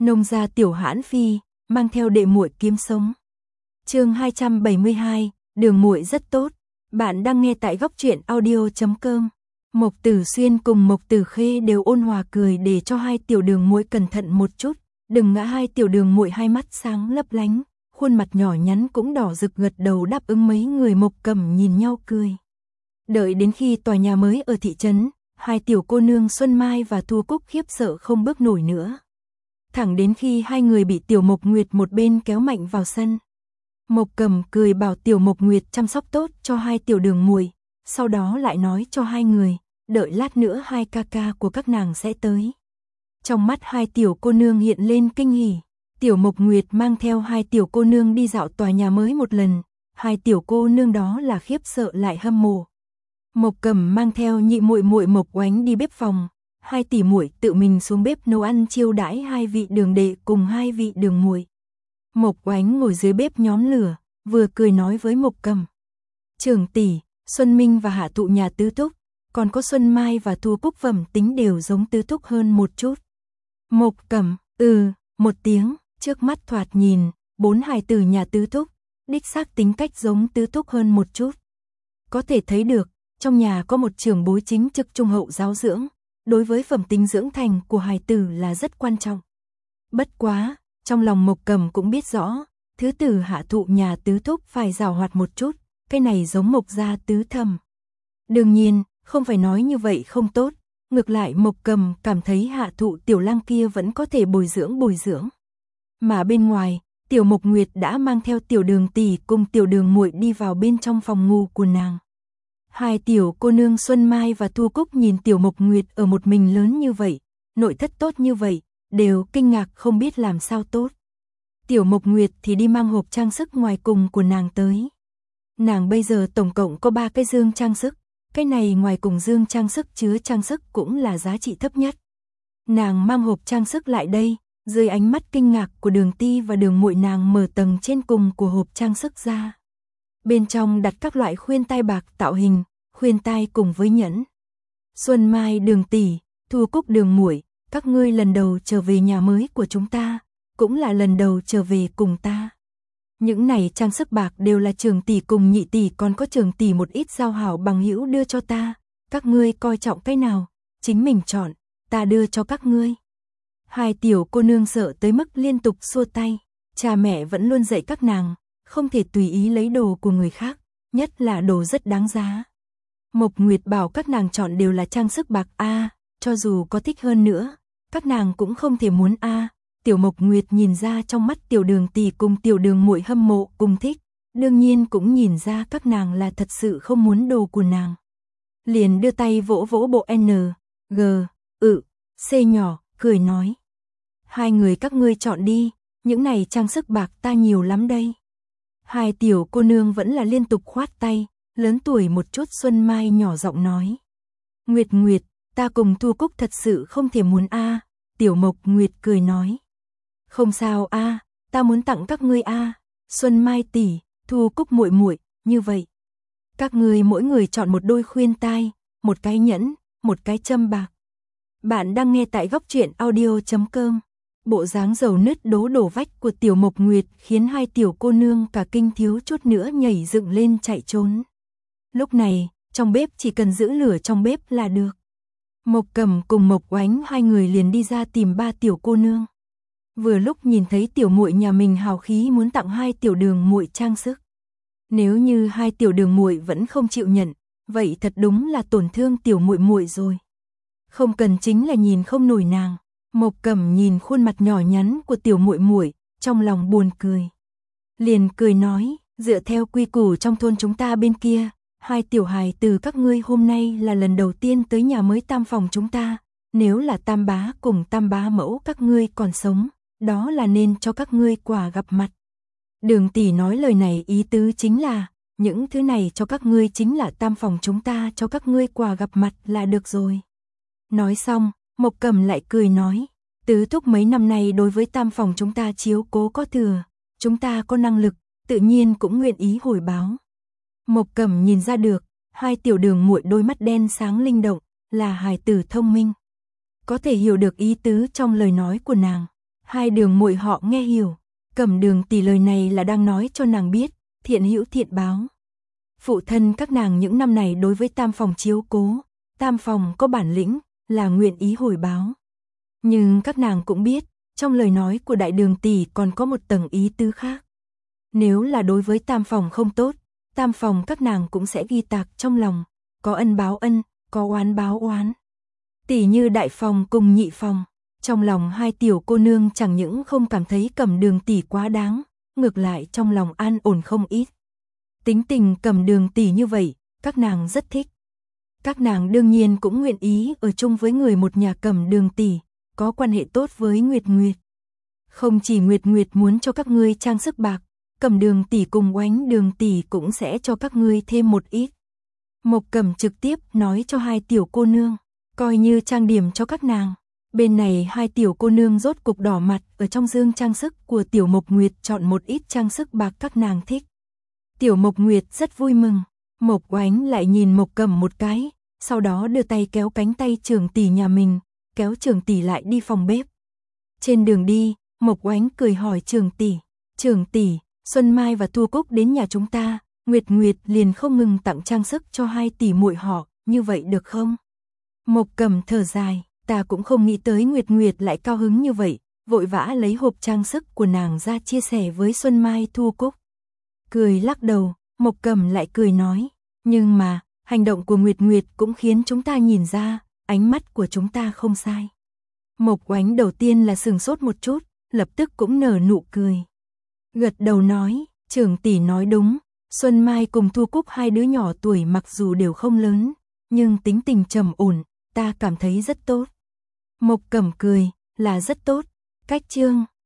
Nông gia Tiểu Hãn Phi mang theo đệ muội kiếm sống. Chương 272, đường muội rất tốt. Bạn đang nghe tại góc truyện audio.com. Mộc Tử Xuyên cùng Mộc Tử Khê đều ôn hòa cười để cho hai tiểu đường muội cẩn thận một chút, đừng ngã. Hai tiểu đường muội hai mắt sáng lấp lánh, khuôn mặt nhỏ nhắn cũng đỏ rực gật đầu đáp ứng. Mấy người Mộc Cẩm nhìn nhau cười. Đợi đến khi tòa nhà mới ở thị trấn, hai tiểu cô nương Xuân Mai và Thu Cúc khiếp sợ không bước nổi nữa. Thẳng đến khi hai người bị Tiểu Mộc Nguyệt một bên kéo mạnh vào sân. Mộc Cẩm cười bảo Tiểu Mộc Nguyệt chăm sóc tốt cho hai tiểu đường muội, sau đó lại nói cho hai người, đợi lát nữa hai ca ca của các nàng sẽ tới. Trong mắt hai tiểu cô nương hiện lên kinh hỉ. Tiểu Mộc Nguyệt mang theo hai tiểu cô nương đi dạo tòa nhà mới một lần, hai tiểu cô nương đó là khiếp sợ lại hâm mộ. Mộc Cẩm mang theo nhị muội muội Mộc Oánh đi bếp phòng, hai tỷ muội tự mình xuống bếp nấu ăn chiêu đãi hai vị đường đệ cùng hai vị đường muội. Mộc Oánh ngồi dưới bếp nhóm lửa, vừa cười nói với Mộc Cẩm: "Trưởng tỷ, Xuân Minh và Hạ Thụ nhà tứ thúc, còn có Xuân Mai và Thu Cúc phẩm tính đều giống tứ thúc hơn một chút." Mộc Cẩm một tiếng, trước mắt thoạt nhìn, bốn hài tử nhà tứ thúc, đích xác tính cách giống tứ thúc hơn một chút. Có thể thấy được, trong nhà có một trưởng bối chính trực trung hậu giáo dưỡng, đối với phẩm tính dưỡng thành của hài tử là rất quan trọng. Bất quá, trong lòng Mộc Cẩm cũng biết rõ, thứ tử Hạ Thụ nhà tứ thúc phải giàu hoạt một chút, cái này giống Mộc gia tứ thẩm. Đương nhiên, không phải nói như vậy không tốt, ngược lại Mộc Cẩm cảm thấy Hạ Thụ tiểu lang kia vẫn có thể bồi dưỡng. Mà bên ngoài, Tiểu Mộc Nguyệt đã mang theo tiểu đường tỷ cùng tiểu đường muội đi vào bên trong phòng ngủ của nàng. Hai tiểu cô nương Xuân Mai và Thu Cúc nhìn Tiểu Mộc Nguyệt ở một mình lớn như vậy, nội thất tốt như vậy, đều kinh ngạc không biết làm sao tốt. Tiểu Mộc Nguyệt thì đi mang hộp trang sức ngoài cùng của nàng tới. Nàng bây giờ tổng cộng có 3 cái dương trang sức, cái này ngoài cùng dương trang sức chứa trang sức cũng là giá trị thấp nhất. Nàng mang hộp trang sức lại đây, dưới ánh mắt kinh ngạc của Đường Ti và Đường Muội nàng mở tầng trên cùng của hộp trang sức ra. Bên trong đặt các loại khuyên tai bạc tạo hình, khuyên tai cùng với nhẫn. Xuân Mai Đường tỷ, Thu Cúc Đường Muội, các ngươi lần đầu trở về nhà mới của chúng ta, cũng là lần đầu trở về cùng ta. Những này trang sức bạc đều là trưởng tỷ cùng nhị tỷ còn có trưởng tỷ một ít giao hảo bằng hữu đưa cho ta, các ngươi coi trọng cái nào, chính mình chọn, ta đưa cho các ngươi. Hai tiểu cô nương sợ tới mức liên tục xua tay, cha mẹ vẫn luôn dạy các nàng, không thể tùy ý lấy đồ của người khác, nhất là đồ rất đáng giá. Mộc Nguyệt bảo các nàng chọn đều là trang sức bạc a, cho dù có thích hơn nữa, các nàng cũng không thể muốn a. Tiểu Mộc Nguyệt nhìn ra trong mắt tiểu đường tỷ cùng tiểu đường muội hâm mộ cùng thích, đương nhiên cũng nhìn ra các nàng là thật sự không muốn đồ của nàng. Liền đưa tay vỗ vỗ bộ N, G, C nhỏ, cười nói: "Hai người các ngươi chọn đi, những này trang sức bạc ta nhiều lắm đây." Hai tiểu cô nương vẫn là liên tục khoát tay, lớn tuổi một chút Xuân Mai nhỏ giọng nói: "Nguyệt Nguyệt, ta cùng Thu Cúc thật sự không thể muốn a." Tiểu Mộc Nguyệt cười nói: "Không sao a, ta muốn tặng các ngươi a, Xuân Mai tỷ, Thu Cúc muội muội, như vậy. Các ngươi mỗi người chọn một đôi khuyên tai, một cái nhẫn, một cái châm bạc." Bạn đang nghe tại góc truyện audio.com. Bộ dáng dầu nứt đổ vách của Tiểu Mộc Nguyệt khiến hai tiểu cô nương cả kinh thiếu chút nữa nhảy dựng lên chạy trốn. Lúc này, trong bếp chỉ cần giữ lửa trong bếp là được. Mộc Cẩm cùng Mộc Oánh hai người liền đi ra tìm 3 tiểu cô nương. Vừa lúc nhìn thấy tiểu muội nhà mình hào khí muốn tặng hai tiểu đường muội trang sức. Nếu như hai tiểu đường muội vẫn không chịu nhận, vậy thật đúng là tổn thương tiểu muội muội rồi. Không cần chính là nhìn không nổi nàng. Mộc Cẩm nhìn khuôn mặt nhỏ nhắn của tiểu muội muội, trong lòng buồn cười. Liền cười nói: "Dựa theo quy củ trong thôn chúng ta bên kia, hai tiểu hài từ các ngươi hôm nay là lần đầu tiên tới nhà mới tam phòng chúng ta, nếu là tam bá cùng tam bá mẫu các ngươi còn sống, đó là nên cho các ngươi quà gặp mặt." Đường tỷ nói lời này ý tứ chính là, những thứ này cho các ngươi chính là tam phòng chúng ta cho các ngươi quà gặp mặt là được rồi. Nói xong, Mộc Cẩm lại cười nói: "Tứ thúc mấy năm nay đối với tam phòng chúng ta chiếu cố có thừa, chúng ta có năng lực, tự nhiên cũng nguyện ý hồi báo." Mộc Cẩm nhìn ra được, hai tiểu đường muội đôi mắt đen sáng linh động, là hài tử thông minh. Có thể hiểu được ý tứ trong lời nói của nàng. Hai đường muội họ nghe hiểu, Cẩm Đường tỷ lời này là đang nói cho nàng biết, thiện hữu thiện báo. Phụ thân các nàng những năm này đối với Tam Phòng chiếu cố, Tam Phòng có bản lĩnh, là nguyện ý hồi báo. Nhưng các nàng cũng biết, trong lời nói của Đại Đường tỷ còn có một tầng ý tứ khác. Nếu là đối với Tam Phòng không tốt, Tam Phòng các nàng cũng sẽ ghi tạc trong lòng, có ân báo ân, có oán báo oán. Tỷ như Đại Phòng cùng Nhị Phòng, trong lòng hai tiểu cô nương chẳng những không cảm thấy Cẩm Đường tỷ quá đáng, ngược lại trong lòng an ổn không ít. Tính tình Cẩm Đường tỷ như vậy, các nàng rất thích. Các nàng đương nhiên cũng nguyện ý ở chung với người một nhà Cẩm Đường tỷ, có quan hệ tốt với Nguyệt Nguyệt. Không chỉ Nguyệt Nguyệt muốn cho các ngươi trang sức bạc, Cẩm Đường tỷ cùng Oánh Đường tỷ cũng sẽ cho các ngươi thêm một ít. Mộc Cẩm trực tiếp nói cho hai tiểu cô nương, coi như trang điểm cho các nàng. Bên này hai tiểu cô nương rốt cục đỏ mặt, ở trong dương trang sức của Tiểu Mộc Nguyệt chọn một ít trang sức bạc các nàng thích. Tiểu Mộc Nguyệt rất vui mừng, Mộc Oánh lại nhìn Mộc Cẩm một cái, sau đó đưa tay kéo cánh tay trưởng tỷ nhà mình, kéo trưởng tỷ lại đi phòng bếp. Trên đường đi, Mộc Oánh cười hỏi trưởng tỷ, Xuân Mai và Thu Cúc đến nhà chúng ta, Nguyệt Nguyệt liền không ngừng tặng trang sức cho hai tỷ muội họ, như vậy được không? Mộc Cẩm thở dài, ta cũng không nghĩ tới Nguyệt Nguyệt lại cao hứng như vậy, vội vã lấy hộp trang sức của nàng ra chia sẻ với Xuân Mai Thu Cúc. Cười lắc đầu, Mộc Cẩm lại cười nói, nhưng mà, hành động của Nguyệt Nguyệt cũng khiến chúng ta nhìn ra, ánh mắt của chúng ta không sai. Mộc Oánh đầu tiên là sửng sốt một chút, lập tức cũng nở nụ cười. Gật đầu nói, trưởng tỷ nói đúng, Xuân Mai cùng Thu Cúc hai đứa nhỏ tuổi mặc dù đều không lớn, nhưng tính tình trầm ổn, ta cảm thấy rất tốt. Mộc Cẩm cười, là rất tốt. Cách chương